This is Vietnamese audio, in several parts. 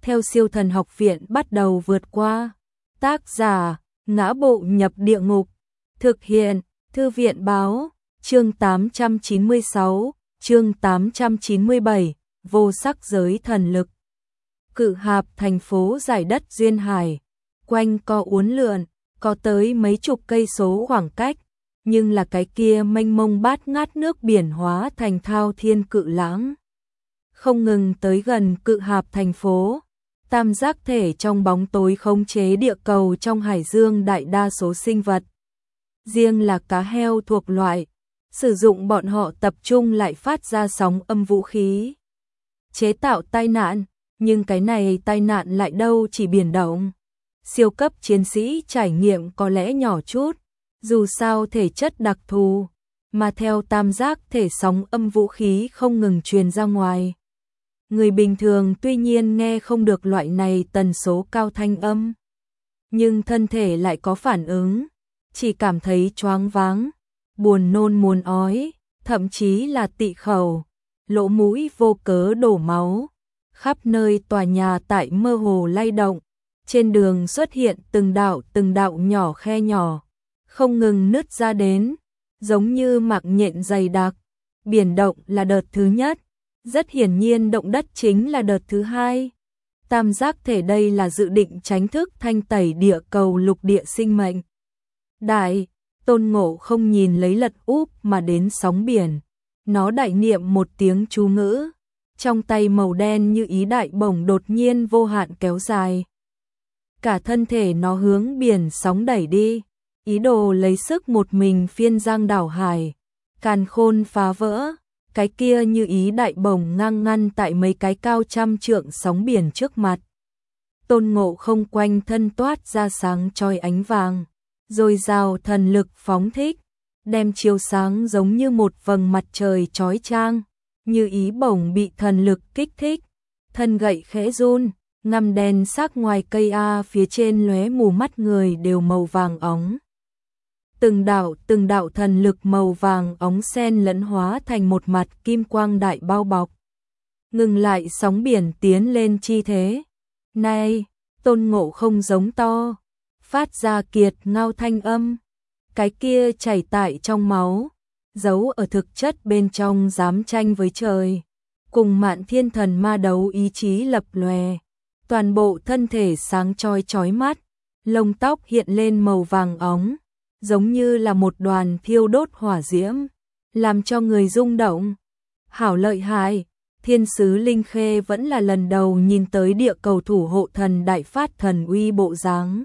theo Siêu Thần Học Viện bắt đầu vượt qua. Tác giả: Ngã Bộ Nhập Địa Ngục. Thực hiện: Thư viện báo. Chương 896, chương 897, vô sắc giới thần lực. Cự Hạp thành phố giải đất duyên hải, quanh co uốn lượn, có tới mấy chục cây số khoảng cách, nhưng là cái kia mênh mông bát ngát nước biển hóa thành thao thiên cự lãng. Không ngừng tới gần Cự Hạp thành phố, tam giác thể trong bóng tối khống chế địa cầu trong hải dương đại đa số sinh vật. Riêng là cá heo thuộc loại, sử dụng bọn họ tập trung lại phát ra sóng âm vũ khí, chế tạo tai nạn, nhưng cái này tai nạn lại đâu chỉ biển động. Siêu cấp chiến sĩ trải nghiệm có lẽ nhỏ chút, dù sao thể chất đặc thù, mà theo tam giác thể sóng âm vũ khí không ngừng truyền ra ngoài. Người bình thường tuy nhiên nghe không được loại này tần số cao thanh âm, nhưng thân thể lại có phản ứng, chỉ cảm thấy choáng váng, buồn nôn muốn ói, thậm chí là tị khẩu, lỗ mũi vô cớ đổ máu. Khắp nơi tòa nhà tại mơ hồ lay động, trên đường xuất hiện từng đạo nhỏ khe nhỏ, không ngừng nứt ra đến, giống như mạng nhện dày đặc. Biển động là đợt thứ nhất, rất hiển nhiên động đất chính là đợt thứ hai. Tam giác thể đây là dự định tránh thức thanh tẩy địa cầu lục địa sinh mệnh. Đại, Tôn Ngộ không nhìn lấy lật úp mà đến sóng biển, nó đại niệm một tiếng chú ngữ, trong tay màu đen như ý đại bổng đột nhiên vô hạn kéo dài. Cả thân thể nó hướng biển sóng đẩy đi, ý đồ lấy sức một mình phiên giang đảo hải, càn khôn phá vỡ. Cái kia như ý đại bổng ngang ngăn tại mấy cái cao trăm trượng sóng biển trước mặt. Tôn Ngộ không quanh thân toát ra sáng chói ánh vàng, rồi dào thần lực phóng thích, đem chiếu sáng giống như một vầng mặt trời chói chang. Như ý bổng bị thần lực kích thích, thân gậy khẽ run, ngăm đen sắc ngoài cây A phía trên lóe mù mắt người đều màu vàng óng. Từng đạo thần lực màu vàng óng xen lẫn hóa thành một mặt kim quang đại bao bọc. Ngừng lại sóng biển tiến lên chi thế. Này, Tôn Ngộ không giống to, phát ra kiệt ngao thanh âm. Cái kia chảy tại trong máu, giấu ở thực chất bên trong dám tranh với trời. Cùng Mạn Thiên Thần Ma đấu ý chí lập lòe, toàn bộ thân thể sáng chói chói mắt, lông tóc hiện lên màu vàng óng, giống như là một đoàn thiêu đốt hỏa diễm, làm cho người rung động. Hảo lợi hại, thiên sứ Linh Khê vẫn là lần đầu nhìn tới địa cầu thủ hộ thần đại phát thần uy bộ dáng.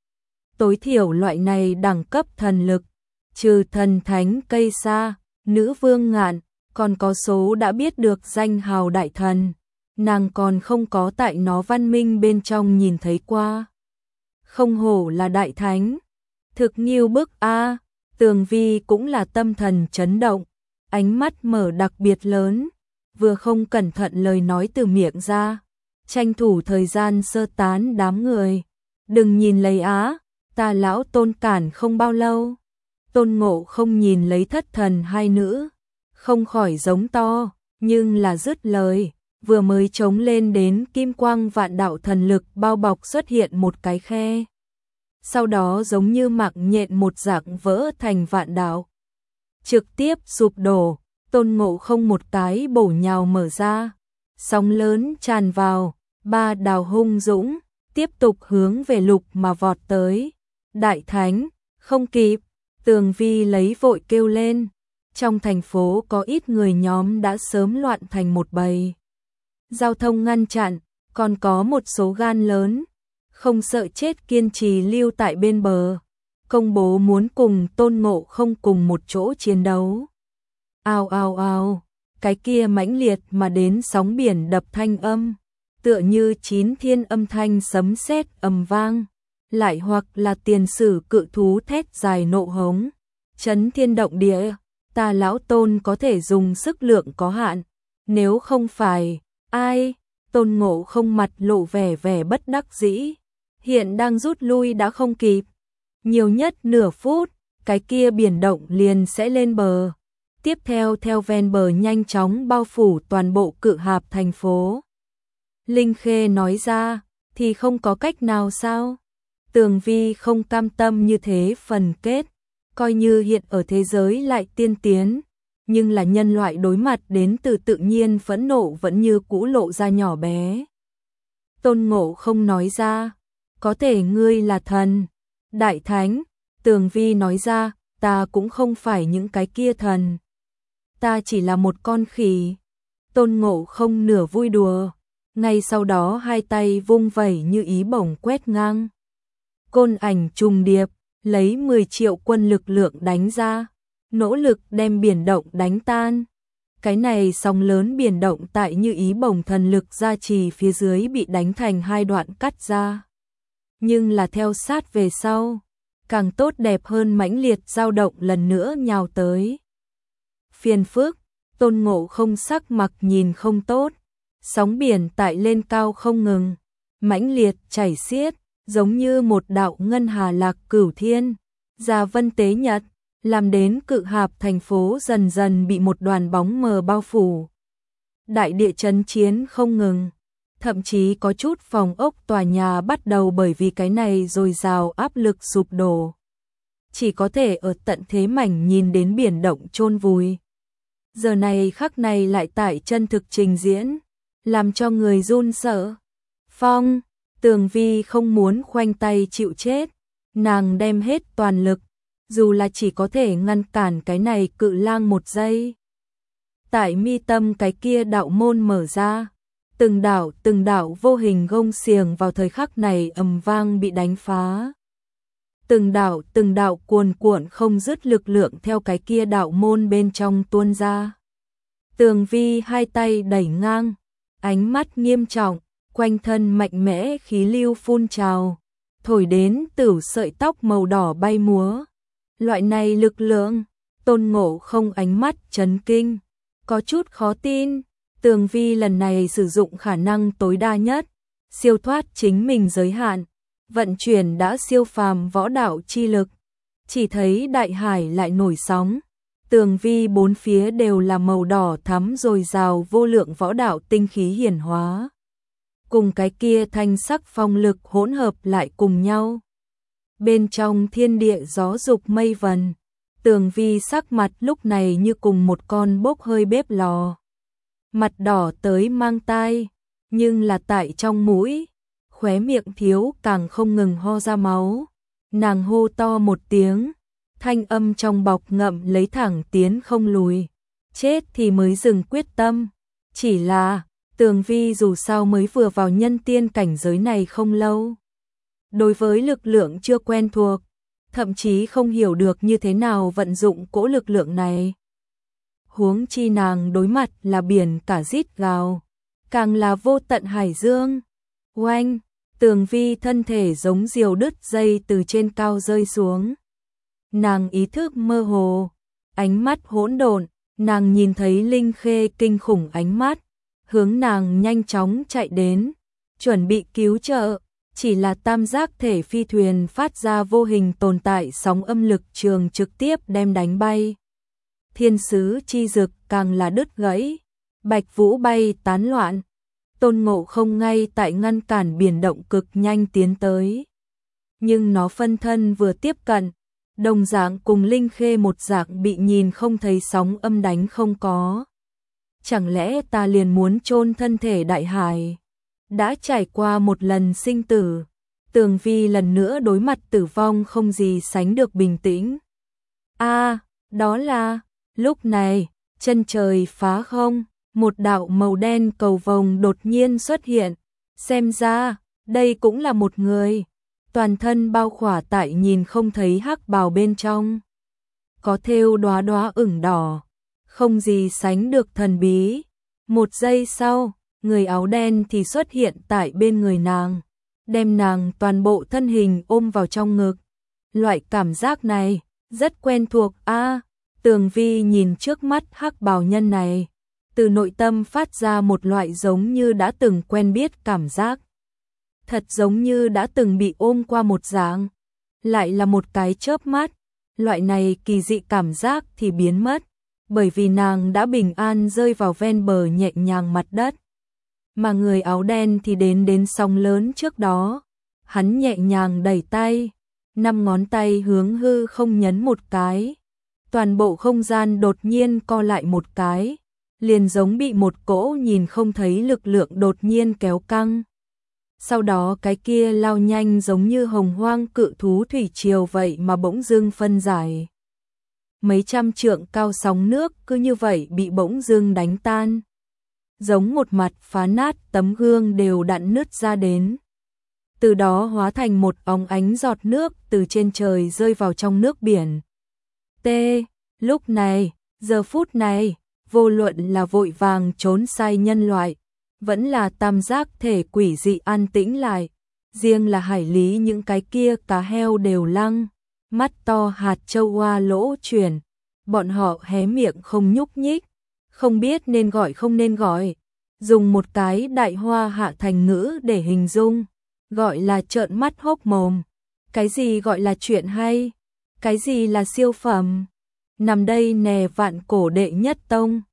Tối thiểu loại này đẳng cấp thần lực, trừ thần thánh cây sa, nữ vương ngạn, còn có số đã biết được danh hào đại thần, nàng còn không có tại nó văn minh bên trong nhìn thấy qua. Không hổ là đại thánh, thực nghiêu bức a. Tường Vi cũng là tâm thần chấn động, ánh mắt mở đặc biệt lớn, vừa không cẩn thận lời nói từ miệng ra, tranh thủ thời gian sơ tán đám người. Đừng nhìn lấy á, ta lão Tôn cản không bao lâu. Tôn Ngộ không nhìn lấy thất thần hai nữ, không khỏi giống to, nhưng là dứt lời, vừa mới chống lên đến kim quang vạn đạo thần lực bao bọc xuất hiện một cái khe. Sau đó giống như mạng nhện một dạng vỡ thành vạn đạo, trực tiếp sụp đổ. Tôn Ngộ không một cái bổ nhào mở ra, sóng lớn tràn vào, ba đào hung dũng, tiếp tục hướng về lục mà vọt tới. Đại thánh, không kịp, Tường Vi lấy vội kêu lên. Trong thành phố có ít người nhóm đã sớm loạn thành một bầy. Giao thông ngăn chặn, còn có một số gan lớn, không sợ chết kiên trì lưu tại bên bờ, công bố muốn cùng Tôn Ngộ không cùng một chỗ chiến đấu. Ao ao ao, cái kia mãnh liệt mà đến sóng biển đập thanh âm, tựa như chín thiên âm thanh sấm sét ầm vang, lại hoặc là tiền sử cự thú thét dài nộ hống, chấn thiên động địa. Ta lão Tôn có thể dùng sức lượng có hạn, nếu không phải, ai? Tôn Ngộ không mặt lộ vẻ bất đắc dĩ, hiện đang rút lui đã không kịp, nhiều nhất nửa phút, cái kia biển động liền sẽ lên bờ, tiếp theo ven bờ nhanh chóng bao phủ toàn bộ Cự Hạp thành phố. Linh Khê nói ra, thì không có cách nào sao? Tường Vi không cam tâm như thế phần kết, coi như hiện ở thế giới lại tiên tiến, nhưng là nhân loại đối mặt đến từ tự nhiên phẫn nộ vẫn như cũ lộ ra nhỏ bé. Tôn Ngộ không nói ra, có thể ngươi là thần, đại thánh. Tường Vi nói ra, ta cũng không phải những cái kia thần. Ta chỉ là một con khỉ. Tôn Ngộ không nửa vui đùa, ngay sau đó hai tay vung vẩy như ý bổng quét ngang. Côn ảnh trùng điệp, lấy 10 triệu quân lực lượng đánh ra, nỗ lực đem biển động đánh tan. Cái này sóng lớn biển động tại như ý bổng thần lực gia trì phía dưới bị đánh thành hai đoạn cắt ra. Nhưng là theo sát về sau, càng tốt đẹp hơn mãnh liệt dao động lần nữa nhào tới. Phiền phức, Tôn Ngộ không sắc mặt nhìn không tốt, sóng biển tại lên cao không ngừng, mãnh liệt chảy xiết, giống như một đạo ngân hà lạc cửu thiên, ra vân tế nhật, làm đến Cự Hạp thành phố dần dần bị một đoàn bóng mờ bao phủ. Đại địa chấn chiến không ngừng, thậm chí có chút phòng ốc tòa nhà bắt đầu bởi vì cái này dồi dào áp lực sụp đổ. Chỉ có thể ở tận thế mảnh nhìn đến biển động chôn vùi. Giờ này khắc này lại tại chân thực trình diễn, làm cho người run sợ. Phong, Tường Vi không muốn khoanh tay chịu chết, nàng đem hết toàn lực, dù là chỉ có thể ngăn cản cái này cự lang một giây. Tại mi tâm cái kia đạo môn mở ra, từng đạo vô hình gông xiềng vào thời khắc này ầm vang bị đánh phá. Từng đạo cuồn cuộn không dứt lực lượng theo cái kia đạo môn bên trong tuôn ra. Tường Vi hai tay đẩy ngang, ánh mắt nghiêm trọng, quanh thân mạnh mẽ khí lưu phun trào, thổi đến tửu sợi tóc màu đỏ bay múa. Loại này lực lượng, Tôn Ngộ không ánh mắt chấn kinh, có chút khó tin. Tường Vi lần này sử dụng khả năng tối đa nhất, siêu thoát chính mình giới hạn, vận chuyển đã siêu phàm võ đạo chi lực. Chỉ thấy đại hải lại nổi sóng, tường vi bốn phía đều là màu đỏ thắm dồi dào vô lượng võ đạo tinh khí hiển hóa. Cùng cái kia thanh sắc phong lực hỗn hợp lại cùng nhau. Bên trong thiên địa gió dục mây vần, tường vi sắc mặt lúc này như cùng một con bốc hơi bếp lò. Mặt đỏ tới mang tai, nhưng là tại trong mũi, khóe miệng thiếu càng không ngừng ho ra máu. Nàng hô to một tiếng, thanh âm trong bọc ngậm lấy thẳng tiến không lùi. Chết thì mới dừng quyết tâm. Chỉ là, tường vi dù sao mới vừa vào nhân tiên cảnh giới này không lâu. Đối với lực lượng chưa quen thuộc, thậm chí không hiểu được như thế nào vận dụng cỗ lực lượng này. Huống chi nàng đối mặt là biển cả rít gào, càng là vô tận hải dương. Oanh, tường vi thân thể giống diều đứt dây từ trên cao rơi xuống. Nàng ý thức mơ hồ, ánh mắt hỗn độn, nàng nhìn thấy Linh Khê kinh khủng ánh mắt, hướng nàng nhanh chóng chạy đến, chuẩn bị cứu trợ. Chỉ là tam giác thể phi thuyền phát ra vô hình tồn tại sóng âm lực trường trực tiếp đem đánh bay. Thiên sứ chi dực càng là đứt gãy, bạch vũ bay tán loạn. Tôn Ngộ không ngay tại ngăn cản biển động cực nhanh tiến tới. Nhưng nó phân thân vừa tiếp cận, đồng dạng cùng Linh Khê một dạng bị nhìn không thấy sóng âm đánh không có. Chẳng lẽ ta liền muốn chôn thân thể đại hải? Đã trải qua một lần sinh tử, tường vi lần nữa đối mặt tử vong không gì sánh được bình tĩnh. Đó là, lúc này, chân trời phá không, một đạo màu đen cầu vồng đột nhiên xuất hiện. Xem ra, đây cũng là một người, toàn thân bao khỏa tại nhìn không thấy hắc bào bên trong. Có thêu đóa đóa ửng đỏ, không gì sánh được thần bí. Một giây sau, người áo đen thì xuất hiện tại bên người nàng, đem nàng toàn bộ thân hình ôm vào trong ngực. Loại cảm giác này, rất quen thuộc. Tường vi nhìn trước mắt hắc bào nhân này, từ nội tâm phát ra một loại giống như đã từng quen biết cảm giác. Thật giống như đã từng bị ôm qua một dạng, lại là một cái chớp mắt, loại này kỳ dị cảm giác thì biến mất, bởi vì nàng đã bình an rơi vào ven bờ nhẹ nhàng mặt đất. mà người áo đen thì đến sóng lớn trước đó. Hắn nhẹ nhàng đẩy tay, 5 ngón tay hướng hư không nhấn một cái. Toàn bộ không gian đột nhiên co lại một cái, liền giống bị một cỗ nhìn không thấy lực lượng đột nhiên kéo căng. Sau đó cái kia lao nhanh giống như hồng hoang cự thú thủy triều vậy mà bỗng dưng phân giải. Mấy trăm trượng cao sóng nước cứ như vậy bị bỗng dưng đánh tan. Giống một mặt phá nát tấm gương đều đặn nứt ra đến. Từ đó hóa thành một óng ánh giọt nước từ trên trời rơi vào trong nước biển. Lúc này, giờ phút này, vô luận là vội vàng trốn sai nhân loại, vẫn là tam giác thể quỷ dị an tĩnh lại. Riêng là hải lý những cái kia cá heo đều lăng, mắt to hạt châu hoa lỗ chuyển. Bọn họ hé miệng không nhúc nhích, không biết nên gọi không nên gọi. Dùng một cái đại hoa hạ thành ngữ để hình dung, gọi là trợn mắt hốc mồm. Cái gì gọi là chuyện hay? Cái gì là siêu phẩm? Nằm đây nè vạn cổ đệ nhất tông,